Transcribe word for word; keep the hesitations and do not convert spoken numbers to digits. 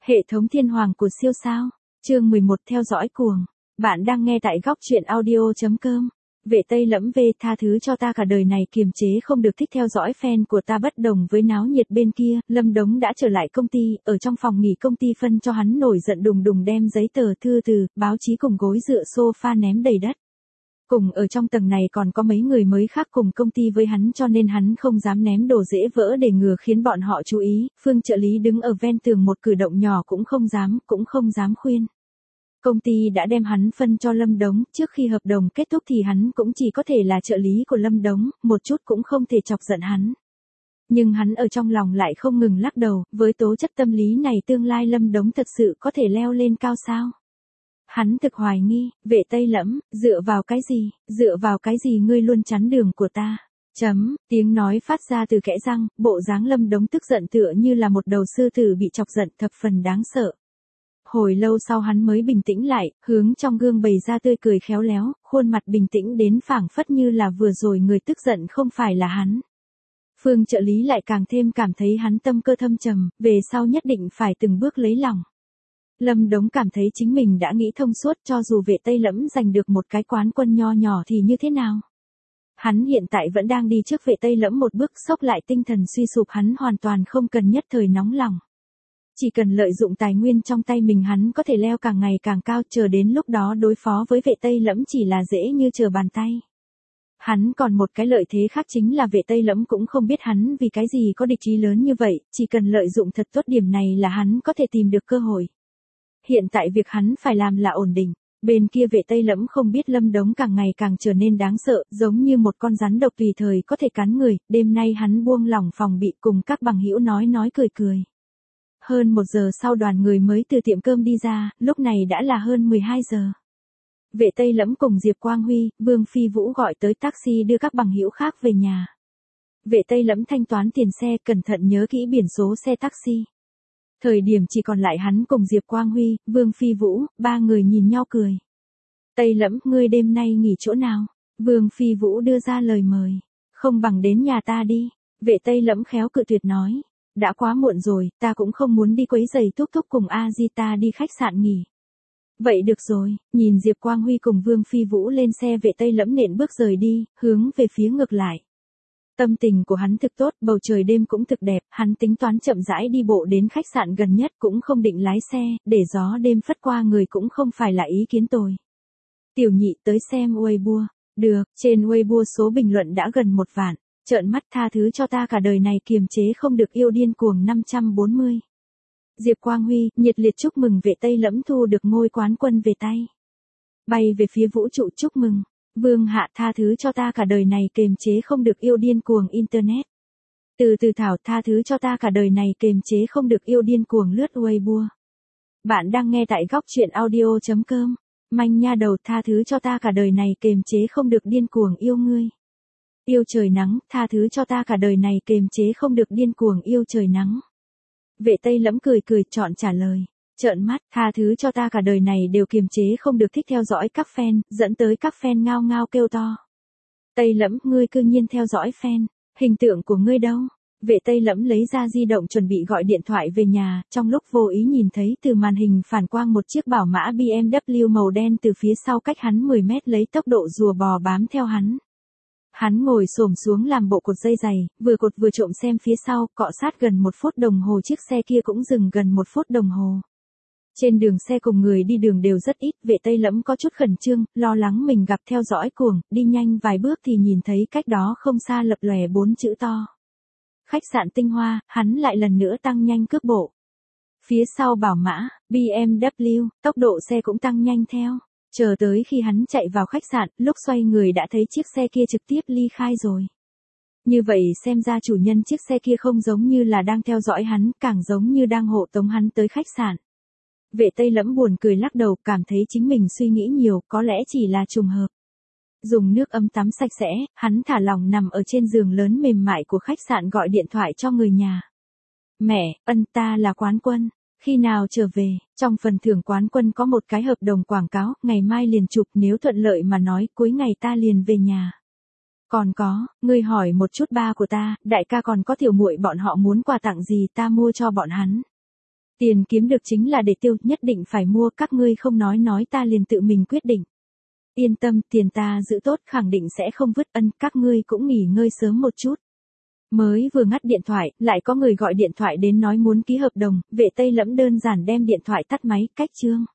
Hệ thống thiên hoàng của siêu sao. Chương mười một theo dõi cuồng. Bạn đang nghe tại góc truyện audio.com. Vệ Tây Lẫm về tha thứ cho ta cả đời này kiềm chế không được thích theo dõi fan của ta bất đồng với náo nhiệt bên kia. Lâm Đống đã trở lại công ty, ở trong phòng nghỉ công ty phân cho hắn nổi giận đùng đùng đem giấy tờ thư từ, báo chí cùng gối dựa sofa ném đầy đất. Cùng ở trong tầng này còn có mấy người mới khác cùng công ty với hắn cho nên hắn không dám ném đồ dễ vỡ để ngừa khiến bọn họ chú ý. Phương trợ lý đứng ở ven tường một cử động nhỏ cũng không dám, cũng không dám khuyên. Công ty đã đem hắn phân cho Lâm Đống, trước khi hợp đồng kết thúc thì hắn cũng chỉ có thể là trợ lý của Lâm Đống, một chút cũng không thể chọc giận hắn. Nhưng hắn ở trong lòng lại không ngừng lắc đầu, với tố chất tâm lý này tương lai Lâm Đống thật sự có thể leo lên cao sao? Hắn thực hoài nghi, Vệ Tây Lẫm, dựa vào cái gì, dựa vào cái gì ngươi luôn chắn đường của ta? Chấm, tiếng nói phát ra từ kẽ răng, bộ dáng Lâm Đống tức giận tựa như là một đầu sư tử bị chọc giận thập phần đáng sợ. Hồi lâu sau hắn mới bình tĩnh lại, hướng trong gương bày ra tươi cười khéo léo, khuôn mặt bình tĩnh đến phảng phất như là vừa rồi người tức giận không phải là hắn. Phương trợ lý lại càng thêm cảm thấy hắn tâm cơ thâm trầm, về sau nhất định phải từng bước lấy lòng. Lâm Đống cảm thấy chính mình đã nghĩ thông suốt cho dù Vệ Tây Lẫm giành được một cái quán quân nho nhỏ thì như thế nào. Hắn hiện tại vẫn đang đi trước Vệ Tây Lẫm một bước sốc lại tinh thần suy sụp hắn hoàn toàn không cần nhất thời nóng lòng. Chỉ cần lợi dụng tài nguyên trong tay mình hắn có thể leo càng ngày càng cao chờ đến lúc đó đối phó với Vệ Tây Lẫm chỉ là dễ như trở bàn tay. Hắn còn một cái lợi thế khác chính là Vệ Tây Lẫm cũng không biết hắn vì cái gì có địch ý lớn như vậy, chỉ cần lợi dụng thật tốt điểm này là hắn có thể tìm được cơ hội. Hiện tại việc hắn phải làm là ổn định. Bên kia Vệ Tây Lẫm không biết Lâm Đống càng ngày càng trở nên đáng sợ, giống như một con rắn độc tùy thời có thể cắn người. Đêm nay hắn buông lỏng phòng bị cùng các bằng hữu nói nói cười cười. Hơn một giờ sau đoàn người mới từ tiệm cơm đi ra, lúc này đã là hơn mười hai giờ. Vệ Tây Lẫm cùng Diệp Quang Huy, Vương Phi Vũ gọi tới taxi đưa các bằng hữu khác về nhà. Vệ Tây Lẫm thanh toán tiền xe, cẩn thận nhớ kỹ biển số xe taxi. Thời điểm chỉ còn lại hắn cùng Diệp Quang Huy, Vương Phi Vũ, ba người nhìn nhau cười. Tây Lẫm, ngươi đêm nay nghỉ chỗ nào? Vương Phi Vũ đưa ra lời mời. Không bằng đến nhà ta đi. Vệ Tây Lẫm khéo cự tuyệt nói. Đã quá muộn rồi, ta cũng không muốn đi quấy giày Thúc Thúc cùng A Di ta đi khách sạn nghỉ. Vậy được rồi, nhìn Diệp Quang Huy cùng Vương Phi Vũ lên xe Vệ Tây Lẫm nện bước rời đi, hướng về phía ngược lại. Tâm tình của hắn thực tốt, bầu trời đêm cũng thực đẹp, hắn tính toán chậm rãi đi bộ đến khách sạn gần nhất cũng không định lái xe, để gió đêm phất qua người cũng không phải là ý kiến tồi. Tiểu nhị tới xem Weibo. Được, trên Weibo số bình luận đã gần một vạn. Trợn mắt tha thứ cho ta cả đời này kiềm chế không được yêu điên cuồng năm trăm bốn mươi. Diệp Quang Huy, nhiệt liệt chúc mừng Vệ Tây Lẫm thu được ngôi quán quân về tay. Bay về phía vũ trụ chúc mừng. Vương Hạ tha thứ cho ta cả đời này kiềm chế không được yêu điên cuồng Internet. Từ từ Thảo tha thứ cho ta cả đời này kiềm chế không được yêu điên cuồng lướt Weibo. Bạn đang nghe tại góc truyện audio.com. Manh nha đầu tha thứ cho ta cả đời này kiềm chế không được điên cuồng yêu ngươi. Yêu trời nắng, tha thứ cho ta cả đời này kiềm chế không được điên cuồng yêu trời nắng. Vệ Tây Lẫm cười cười chọn trả lời. Trợn mắt, tha thứ cho ta cả đời này đều kiềm chế không được thích theo dõi các fan, dẫn tới các fan ngao ngao kêu to. Tây Lẫm, ngươi cư nhiên theo dõi fan, hình tượng của ngươi đâu? Vệ Tây Lẫm lấy ra di động chuẩn bị gọi điện thoại về nhà, trong lúc vô ý nhìn thấy từ màn hình phản quang một chiếc bảo mã bê em vê màu đen từ phía sau cách hắn mười mét lấy tốc độ rùa bò bám theo hắn. Hắn ngồi xổm xuống làm bộ cột dây giày, vừa cột vừa trộm xem phía sau, cọ sát gần một phút đồng hồ chiếc xe kia cũng dừng gần một phút đồng hồ. Trên đường xe cùng người đi đường đều rất ít, Vệ Tây Lẫm có chút khẩn trương, lo lắng mình gặp theo dõi cuồng, đi nhanh vài bước thì nhìn thấy cách đó không xa lập lòe bốn chữ to. Khách sạn Tinh Hoa, hắn lại lần nữa tăng nhanh cước bộ. Phía sau bảo mã, bê em vê, tốc độ xe cũng tăng nhanh theo. Chờ tới khi hắn chạy vào khách sạn, lúc xoay người đã thấy chiếc xe kia trực tiếp ly khai rồi. Như vậy xem ra chủ nhân chiếc xe kia không giống như là đang theo dõi hắn, càng giống như đang hộ tống hắn tới khách sạn. Vệ Tây Lẫm buồn cười lắc đầu, cảm thấy chính mình suy nghĩ nhiều, có lẽ chỉ là trùng hợp. Dùng nước ấm tắm sạch sẽ, hắn thả lỏng nằm ở trên giường lớn mềm mại của khách sạn gọi điện thoại cho người nhà. Mẹ, ân ta là quán quân. Khi nào trở về, trong phần thưởng quán quân có một cái hợp đồng quảng cáo, ngày mai liền chụp, nếu thuận lợi mà nói, cuối ngày ta liền về nhà. Còn có, ngươi hỏi một chút ba của ta, đại ca còn có tiểu muội bọn họ muốn quà tặng gì ta mua cho bọn hắn. Tiền kiếm được chính là để tiêu, nhất định phải mua, các ngươi không nói nói ta liền tự mình quyết định. Yên tâm, tiền ta giữ tốt, khẳng định sẽ không vứt, ân, các ngươi cũng nghỉ ngơi sớm một chút. Mới vừa ngắt điện thoại, lại có người gọi điện thoại đến nói muốn ký hợp đồng, Vệ Tây Lẫm đơn giản đem điện thoại tắt máy, cách chương.